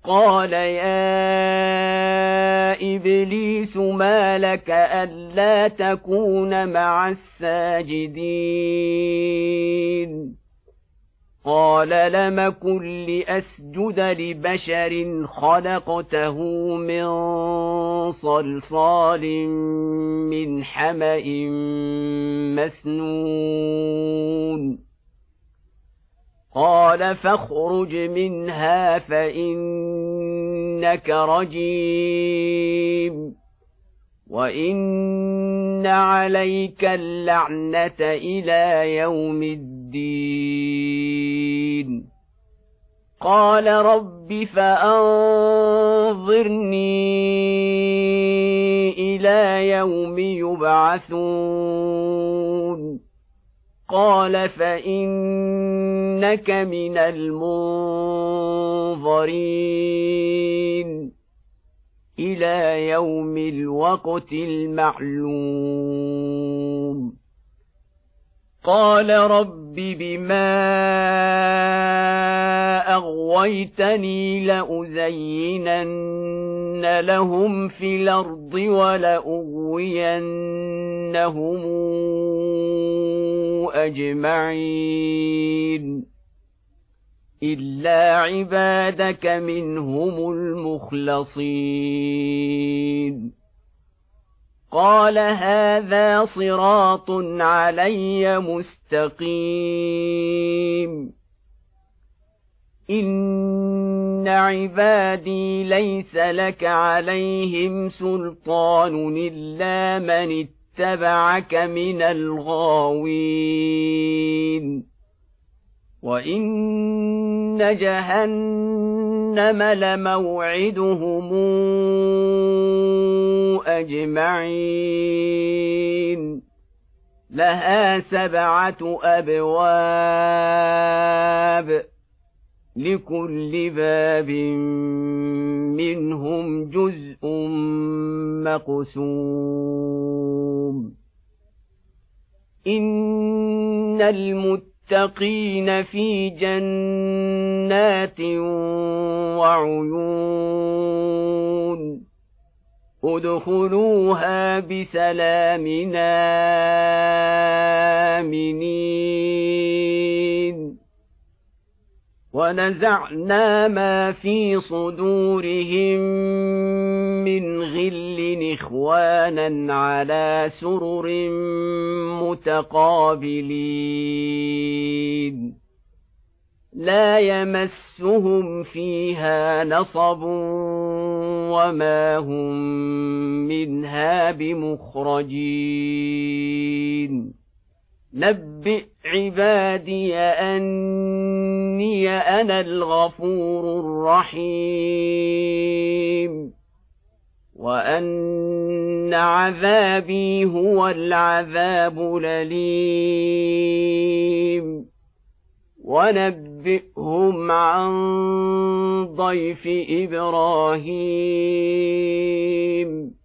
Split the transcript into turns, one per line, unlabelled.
قال يا إبليس ما لك ألا تكون مع الساجدين قال لم كن لأسجد لبشر خلقته من صلصال من حمأ مسنون قال فاخرج منها فإنك رجيم وإن عليك اللعنة إلى يوم الدين قال رب فأنظرني إلى يوم يبعثون قال فإنك من المنظرين إلى يوم الوقت المعلوم قال رب بما أغويتني لأزينن لهم في الأرض ولأغوينهم أجمعين إلا عبادك منهم المخلصين قال هذا صراط علي مستقيم إن عبادي ليس لك عليهم سلطان إلا من اتبعك من الغاوين وإن جهنم لموعدهم أجمعين لها 7 أبواب لكل باب منهم جزء مقسوم إن المتقين في جنات وعيون ادخلوها بسلام آمنين ونزعنا ما في صدورهم من غل إخوانا على سرر متقابلين لا يمسهم فيها نصب وما هم منها بمخرجين نبئ عبادي أني أنا الغفور الرحيم وأن عذابي هو العذاب الأليم ونبئهم عن ضيف إبراهيم